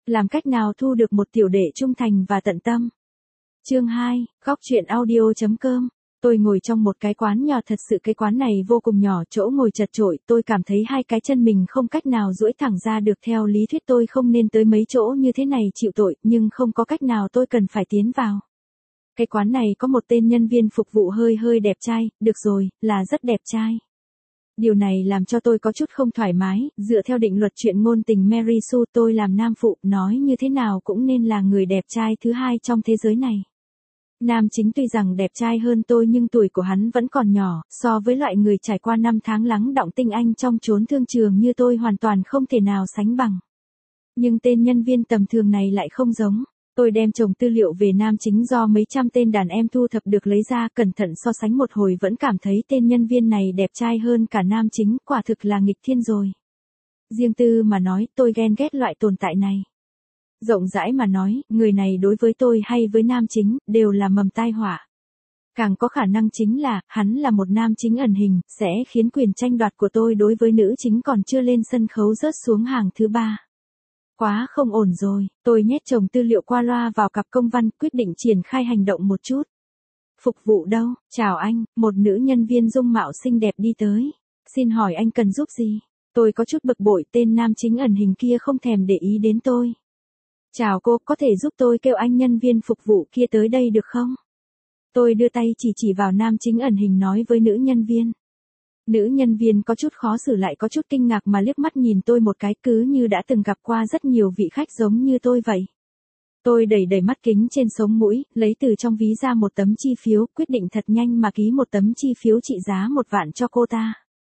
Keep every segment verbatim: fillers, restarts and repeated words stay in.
Làm cách nào thu được một tiểu đệ trung thành và tận tâm? Chương hai, góc truyện audio.com. Tôi ngồi trong một cái quán nhỏ, thật sự cái quán này vô cùng nhỏ, chỗ ngồi chật chội, tôi cảm thấy hai cái chân mình không cách nào duỗi thẳng ra được. Theo lý thuyết tôi không nên tới mấy chỗ như thế này chịu tội, nhưng không có cách nào, tôi cần phải tiến vào. Cái quán này có một tên nhân viên phục vụ hơi hơi đẹp trai, được rồi, là rất đẹp trai. Điều này làm cho tôi có chút không thoải mái, dựa theo định luật chuyện ngôn tình Mary Sue, tôi làm nam phụ, nói như thế nào cũng nên là người đẹp trai thứ hai trong thế giới này. Nam chính tuy rằng đẹp trai hơn tôi nhưng tuổi của hắn vẫn còn nhỏ, so với loại người trải qua năm tháng lắng đọng tinh anh trong chốn thương trường như tôi hoàn toàn không thể nào sánh bằng. Nhưng tên nhân viên tầm thường này lại không giống. Tôi đem chồng tư liệu về nam chính do mấy trăm tên đàn em thu thập được lấy ra, cẩn thận so sánh một hồi vẫn cảm thấy tên nhân viên này đẹp trai hơn cả nam chính, quả thực là nghịch thiên rồi. Riêng tư mà nói, tôi ghen ghét loại tồn tại này. Rộng rãi mà nói, người này đối với tôi hay với nam chính, đều là mầm tai họa. Càng có khả năng chính là, hắn là một nam chính ẩn hình, sẽ khiến quyền tranh đoạt của tôi đối với nữ chính còn chưa lên sân khấu rớt xuống hàng thứ ba. Quá không ổn rồi, tôi nhét chồng tư liệu qua loa vào cặp công văn, quyết định triển khai hành động một chút. Phục vụ đâu? Chào anh, một nữ nhân viên dung mạo xinh đẹp đi tới. Xin hỏi anh cần giúp gì? Tôi có chút bực bội, tên nam chính ẩn hình kia không thèm để ý đến tôi. Chào cô, có thể giúp tôi kêu anh nhân viên phục vụ kia tới đây được không? Tôi đưa tay chỉ chỉ vào nam chính ẩn hình nói với nữ nhân viên. Nữ nhân viên có chút khó xử lại có chút kinh ngạc mà liếc mắt nhìn tôi một cái, cứ như đã từng gặp qua rất nhiều vị khách giống như tôi vậy. Tôi đẩy đẩy mắt kính trên sống mũi, lấy từ trong ví ra một tấm chi phiếu, quyết định thật nhanh mà ký một tấm chi phiếu trị giá một vạn cho cô ta.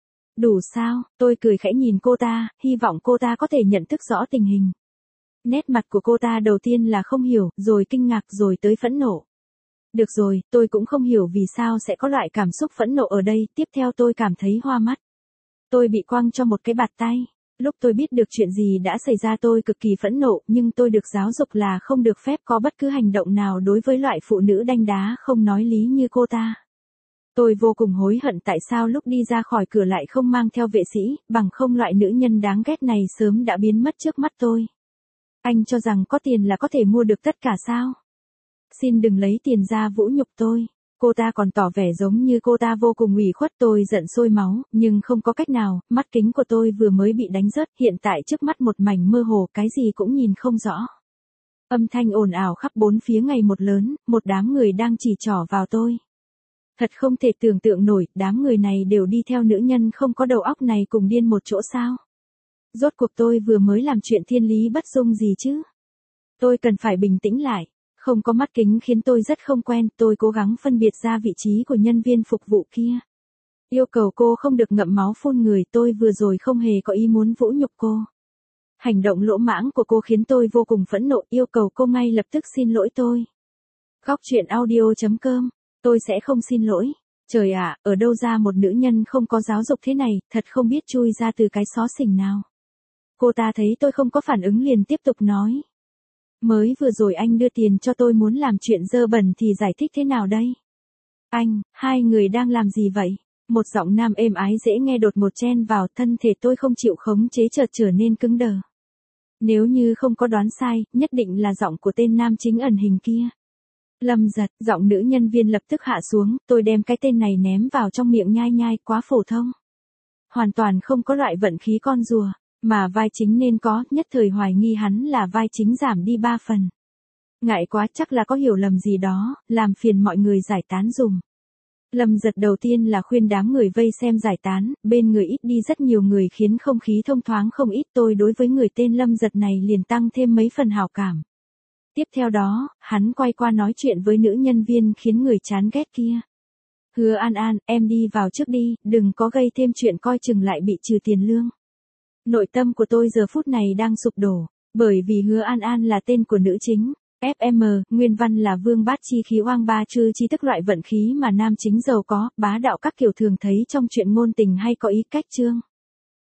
Đủ sao? Tôi cười khẽ nhìn cô ta, hy vọng cô ta có thể nhận thức rõ tình hình. Nét mặt của cô ta đầu tiên là không hiểu, rồi kinh ngạc, rồi tới phẫn nộ. Được rồi, tôi cũng không hiểu vì sao sẽ có loại cảm xúc phẫn nộ ở đây, tiếp theo tôi cảm thấy hoa mắt. Tôi bị quăng cho một cái bạt tay. Lúc tôi biết được chuyện gì đã xảy ra tôi cực kỳ phẫn nộ, nhưng tôi được giáo dục là không được phép có bất cứ hành động nào đối với loại phụ nữ đanh đá không nói lý như cô ta. Tôi vô cùng hối hận tại sao lúc đi ra khỏi cửa lại không mang theo vệ sĩ, bằng không loại nữ nhân đáng ghét này sớm đã biến mất trước mắt tôi. Anh cho rằng có tiền là có thể mua được tất cả sao? Xin đừng lấy tiền ra vũ nhục tôi. Cô ta còn tỏ vẻ giống như cô ta vô cùng ủy khuất, tôi giận sôi máu, nhưng không có cách nào, mắt kính của tôi vừa mới bị đánh rớt, hiện tại trước mắt một mảnh mơ hồ, cái gì cũng nhìn không rõ. Âm thanh ồn ào khắp bốn phía ngày một lớn, một đám người đang chỉ trỏ vào tôi. Thật không thể tưởng tượng nổi, đám người này đều đi theo nữ nhân không có đầu óc này cùng điên một chỗ sao? Rốt cuộc tôi vừa mới làm chuyện thiên lý bất dung gì chứ? Tôi cần phải bình tĩnh lại. Không có mắt kính khiến tôi rất không quen, tôi cố gắng phân biệt ra vị trí của nhân viên phục vụ kia. Yêu cầu cô không được ngậm máu phun người, tôi vừa rồi không hề có ý muốn vũ nhục cô. Hành động lỗ mãng của cô khiến tôi vô cùng phẫn nộ, yêu cầu cô ngay lập tức xin lỗi tôi. Góc truyện audio.com, tôi sẽ không xin lỗi. Trời ạ, ở đâu ra một nữ nhân không có giáo dục thế này, thật không biết chui ra từ cái xó xỉnh nào. Cô ta thấy tôi không có phản ứng liền tiếp tục nói. Mới vừa rồi anh đưa tiền cho tôi muốn làm chuyện dơ bẩn thì giải thích thế nào đây? Anh, hai người đang làm gì vậy? Một giọng nam êm ái dễ nghe đột ngột chen vào, thân thể tôi không chịu khống chế chợt trở nên cứng đờ. Nếu như không có đoán sai, nhất định là giọng của tên nam chính ẩn hình kia. Lâm Giật, giọng nữ nhân viên lập tức hạ xuống, tôi đem cái tên này ném vào trong miệng nhai nhai, quá phổ thông. Hoàn toàn không có loại vận khí con rùa. Mà vai chính nên có, nhất thời hoài nghi hắn là vai chính giảm đi ba phần. Ngại quá, chắc là có hiểu lầm gì đó, làm phiền mọi người giải tán dùm. Lâm Giật đầu tiên là khuyên đám người vây xem giải tán, bên người ít đi rất nhiều người khiến không khí thông thoáng không ít, tôi đối với người tên Lâm Giật này liền tăng thêm mấy phần hảo cảm. Tiếp theo đó, hắn quay qua nói chuyện với nữ nhân viên khiến người chán ghét kia. Hứa An An, em đi vào trước đi, đừng có gây thêm chuyện coi chừng lại bị trừ tiền lương. Nội tâm của tôi giờ phút này đang sụp đổ, bởi vì Hứa An An là tên của nữ chính. ép em, nguyên văn là vương bát chi khí oang ba chư chi, tức loại vận khí mà nam chính giàu có, bá đạo các kiểu thường thấy trong chuyện ngôn tình hay có ý cách chương.